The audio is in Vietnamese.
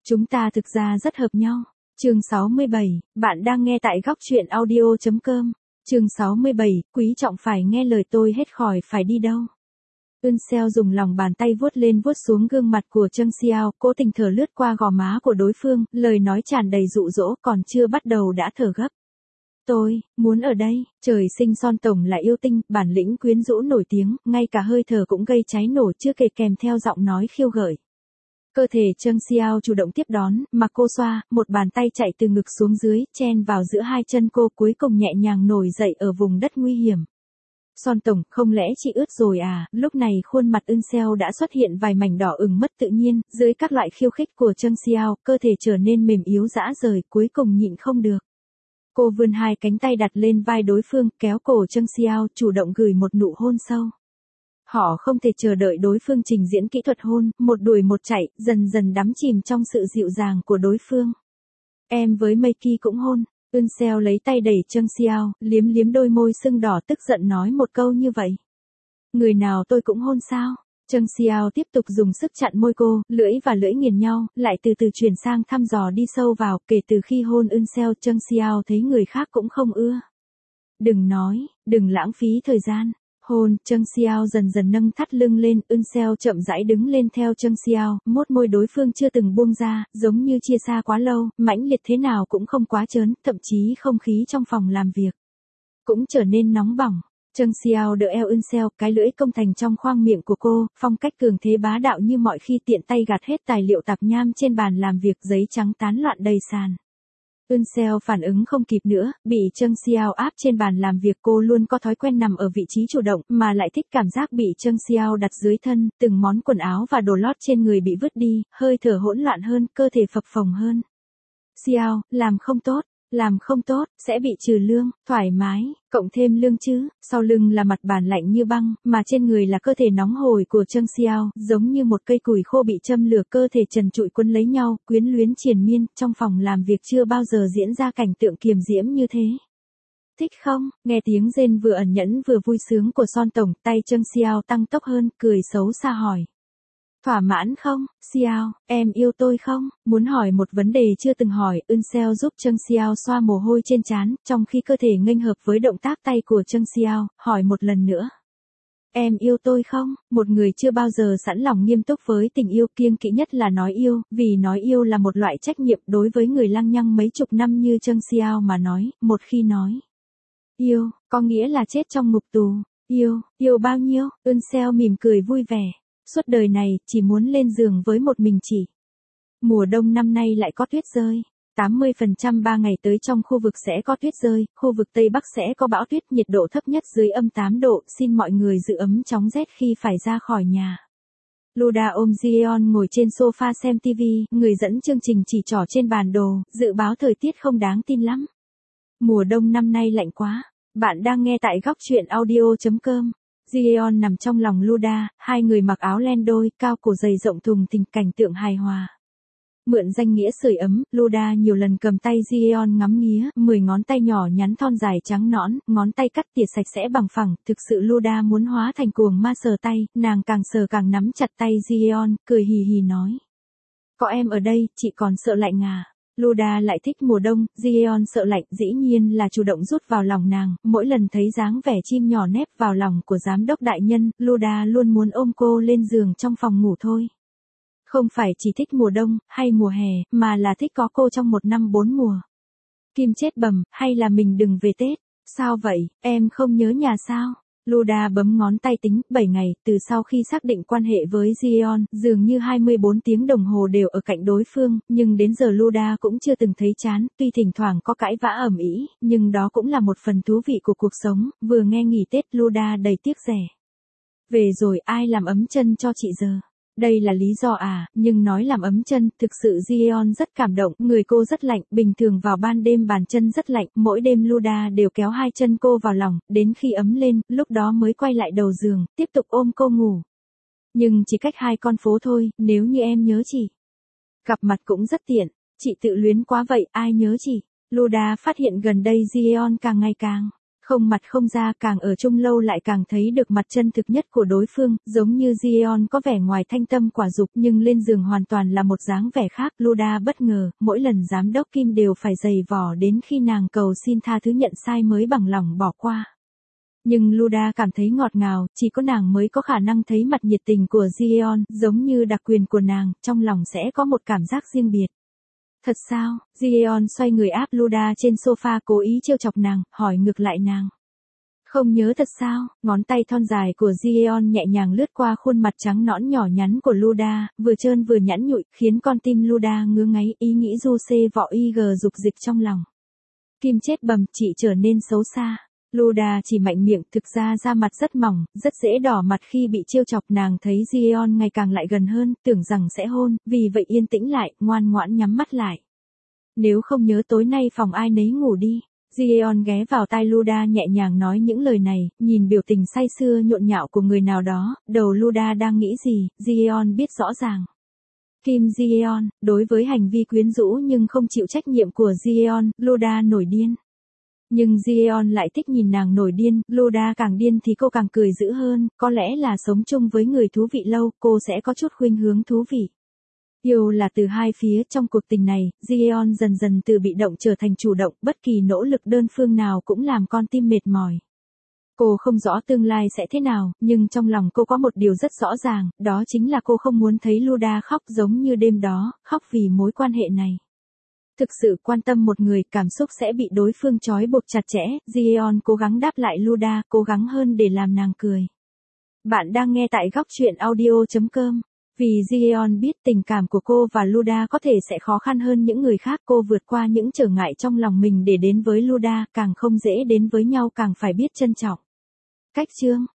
Chúng ta thực ra rất hợp nhau. Chương 67, bạn đang nghe tại góc truyện audio.com. Chương 67, quý trọng phải nghe lời tôi hết khỏi phải đi đâu. Unseo dùng lòng bàn tay vuốt lên vuốt xuống gương mặt của Trương Xiao, cố tình thở lướt qua gò má của đối phương, lời nói tràn đầy dụ dỗ, còn chưa bắt đầu đã thở gấp. Tôi muốn ở đây. Trời sinh Son Tổng là yêu tinh, bản lĩnh quyến rũ nổi tiếng, ngay cả hơi thở cũng gây cháy nổ, chưa kể kèm theo giọng nói khiêu gợi. Cơ thể Trương Xiao chủ động tiếp đón, mà cô xoa, một bàn tay chạy từ ngực xuống dưới, chen vào giữa hai chân cô, cuối cùng nhẹ nhàng nổi dậy ở vùng đất nguy hiểm. Son Tổng, không lẽ chị ướt rồi à? Lúc này khuôn mặt Unseo đã xuất hiện vài mảnh đỏ ửng mất tự nhiên, dưới các loại khiêu khích của Trương Xiao, cơ thể trở nên mềm yếu rã rời, cuối cùng nhịn không được. Cô vươn hai cánh tay đặt lên vai đối phương, kéo cổ Trương Xiao, chủ động gửi một nụ hôn sâu. Họ không thể chờ đợi đối phương trình diễn kỹ thuật hôn, một đuổi một chạy, dần dần đắm chìm trong sự dịu dàng của đối phương. Em với Meiki cũng hôn. Unseo lấy tay đẩy Trương Xiao, liếm liếm đôi môi sưng đỏ, tức giận nói một câu như vậy. Người nào tôi cũng hôn sao? Trương Xiao tiếp tục dùng sức chặn môi cô, lưỡi và lưỡi nghiền nhau, lại từ từ chuyển sang thăm dò đi sâu vào. Kể từ khi hôn Unseo, Trương Xiao thấy người khác cũng không ưa. Đừng nói, đừng lãng phí thời gian. Hôn, Trương Xiao dần dần nâng thắt lưng lên, Unseo chậm rãi đứng lên theo Trương Xiao, mốt môi đối phương chưa từng buông ra, giống như chia xa quá lâu, mãnh liệt thế nào cũng không quá trớn, thậm chí không khí trong phòng làm việc cũng trở nên nóng bỏng. Trương Xiao đỡ eo Unseo, cái lưỡi công thành trong khoang miệng của cô, phong cách cường thế bá đạo như mọi khi, tiện tay gạt hết tài liệu tạp nham trên bàn làm việc, giấy trắng tán loạn đầy sàn. Unseo phản ứng không kịp nữa, bị Trương Xiao áp trên bàn làm việc. Cô luôn có thói quen nằm ở vị trí chủ động, mà lại thích cảm giác bị Trương Xiao đặt dưới thân, từng món quần áo và đồ lót trên người bị vứt đi, hơi thở hỗn loạn hơn, cơ thể phập phồng hơn. Xiao, làm không tốt, sẽ bị trừ lương. Thoải mái, cộng thêm lương chứ. Sau lưng là mặt bàn lạnh như băng, mà trên người là cơ thể nóng hổi của Trương Xiao, giống như một cây củi khô bị châm lửa, cơ thể trần trụi quấn lấy nhau, quyến luyến triền miên. Trong phòng làm việc chưa bao giờ diễn ra cảnh tượng kiềm diễm như thế. Thích không? Nghe tiếng rên vừa ẩn nhẫn vừa vui sướng của Son Tổng, tay Trương Xiao tăng tốc hơn, cười xấu xa hỏi. Thỏa mãn không? Xiao, em yêu tôi không? Muốn hỏi một vấn đề chưa từng hỏi, Unseo giúp Trương Xiao xoa mồ hôi trên trán, trong khi cơ thể nghênh hợp với động tác tay của Trương Xiao, hỏi một lần nữa. Em yêu tôi không? Một người chưa bao giờ sẵn lòng nghiêm túc với tình yêu, kiêng kỵ nhất là nói yêu, vì nói yêu là một loại trách nhiệm. Đối với người lăng nhăng mấy chục năm như Trương Xiao mà nói, một khi nói yêu, có nghĩa là chết trong ngục tù. Yêu bao nhiêu? Unseo mỉm cười vui vẻ. Suốt đời này, chỉ muốn lên giường với một mình chị. Mùa đông năm nay lại có tuyết rơi. 80% 3 ngày tới trong khu vực sẽ có tuyết rơi, khu vực Tây Bắc sẽ có bão tuyết, nhiệt độ thấp nhất dưới âm 8 độ, xin mọi người giữ ấm chóng rét khi phải ra khỏi nhà. Luda ôm Jeon ngồi trên sofa xem TV, người dẫn chương trình chỉ trỏ trên bản đồ, dự báo thời tiết không đáng tin lắm. Mùa đông năm nay lạnh quá. Bạn đang nghe tại góc truyện audio.com. Jeon nằm trong lòng Luda, hai người mặc áo len đôi, cao cổ dày rộng thùng thình, cảnh tượng hài hòa. Mượn danh nghĩa sưởi ấm, Luda nhiều lần cầm tay Jeon ngắm nghía, 10 ngón tay nhỏ nhắn thon dài trắng nõn, ngón tay cắt tỉa sạch sẽ bằng phẳng, thực sự Luda muốn hóa thành cuồng ma sờ tay, nàng càng sờ càng nắm chặt tay Jeon, cười hì hì nói. Có em ở đây, chị còn sợ lạnh à? Luda lại thích mùa đông, Jeon sợ lạnh, dĩ nhiên là chủ động rút vào lòng nàng, mỗi lần thấy dáng vẻ chim nhỏ nép vào lòng của giám đốc đại nhân, Luda luôn muốn ôm cô lên giường trong phòng ngủ thôi. Không phải chỉ thích mùa đông, hay mùa hè, mà là thích có cô trong một năm 4 mùa. Kim chết bầm, hay là mình đừng về Tết? Sao vậy, em không nhớ nhà sao? Luda bấm ngón tay tính, 7 ngày, từ sau khi xác định quan hệ với Jeon, dường như 24 tiếng đồng hồ đều ở cạnh đối phương, nhưng đến giờ Luda cũng chưa từng thấy chán, tuy thỉnh thoảng có cãi vã ầm ĩ, nhưng đó cũng là một phần thú vị của cuộc sống. Vừa nghe nghỉ Tết, Luda đầy tiếc rẻ. Về rồi, ai làm ấm chân cho chị giờ? Đây là lý do à, nhưng nói làm ấm chân, thực sự Jeon rất cảm động, người cô rất lạnh, bình thường vào ban đêm bàn chân rất lạnh, mỗi đêm Luda đều kéo hai chân cô vào lòng, đến khi ấm lên, lúc đó mới quay lại đầu giường, tiếp tục ôm cô ngủ. Nhưng chỉ cách 2 con phố thôi, nếu như em nhớ chị. Gặp mặt cũng rất tiện, chị tự luyến quá vậy, ai nhớ chị? Luda phát hiện gần đây Jeon càng ngày càng Không mặt không ra, càng ở chung lâu lại càng thấy được mặt chân thực nhất của đối phương, giống như Jeon có vẻ ngoài thanh tâm quả dục nhưng lên giường hoàn toàn là một dáng vẻ khác. Luda bất ngờ, mỗi lần giám đốc Kim đều phải giày vò đến khi nàng cầu xin tha thứ nhận sai mới bằng lòng bỏ qua. Nhưng Luda cảm thấy ngọt ngào, chỉ có nàng mới có khả năng thấy mặt nhiệt tình của Jeon, giống như đặc quyền của nàng, trong lòng sẽ có một cảm giác riêng biệt. Thật sao? Jeon xoay người áp Luda trên sofa cố ý trêu chọc nàng, hỏi ngược lại nàng. Không nhớ thật sao? Ngón tay thon dài của Jeon nhẹ nhàng lướt qua khuôn mặt trắng nõn nhỏ nhắn của Luda, vừa trơn vừa nhẵn nhụi, khiến con tim Luda ngứa ngáy, ý nghĩ du xê vọ ig dục dịch trong lòng. Kim chết bầm, chị trở nên xấu xa. Luda chỉ mạnh miệng, thực ra da mặt rất mỏng, rất dễ đỏ mặt khi bị trêu chọc. Nàng thấy Jeon ngày càng lại gần hơn, tưởng rằng sẽ hôn, vì vậy yên tĩnh lại, ngoan ngoãn nhắm mắt lại. Nếu không nhớ tối nay phòng ai nấy ngủ đi. Jeon ghé vào tai Luda nhẹ nhàng nói những lời này, nhìn biểu tình say sưa nhộn nhạo của người nào đó, đầu Luda đang nghĩ gì, Jeon biết rõ ràng. Kim Jeon, đối với hành vi quyến rũ nhưng không chịu trách nhiệm của Jeon, Luda nổi điên. Nhưng Jeon lại thích nhìn nàng nổi điên, Luda càng điên thì cô càng cười dữ hơn, có lẽ là sống chung với người thú vị lâu, cô sẽ có chút khuynh hướng thú vị. Yêu là từ hai phía, trong cuộc tình này, Jeon dần dần từ bị động trở thành chủ động, bất kỳ nỗ lực đơn phương nào cũng làm con tim mệt mỏi. Cô không rõ tương lai sẽ thế nào, nhưng trong lòng cô có một điều rất rõ ràng, đó chính là cô không muốn thấy Luda khóc giống như đêm đó, khóc vì mối quan hệ này. Thực sự quan tâm một người, cảm xúc sẽ bị đối phương trói buộc chặt chẽ. Jeon cố gắng đáp lại Luda, cố gắng hơn để làm nàng cười. Bạn đang nghe tại góc truyện audio.com. Vì Jeon biết tình cảm của cô và Luda có thể sẽ khó khăn hơn những người khác, cô vượt qua những trở ngại trong lòng mình để đến với Luda, càng không dễ đến với nhau càng phải biết trân trọng. Cách chương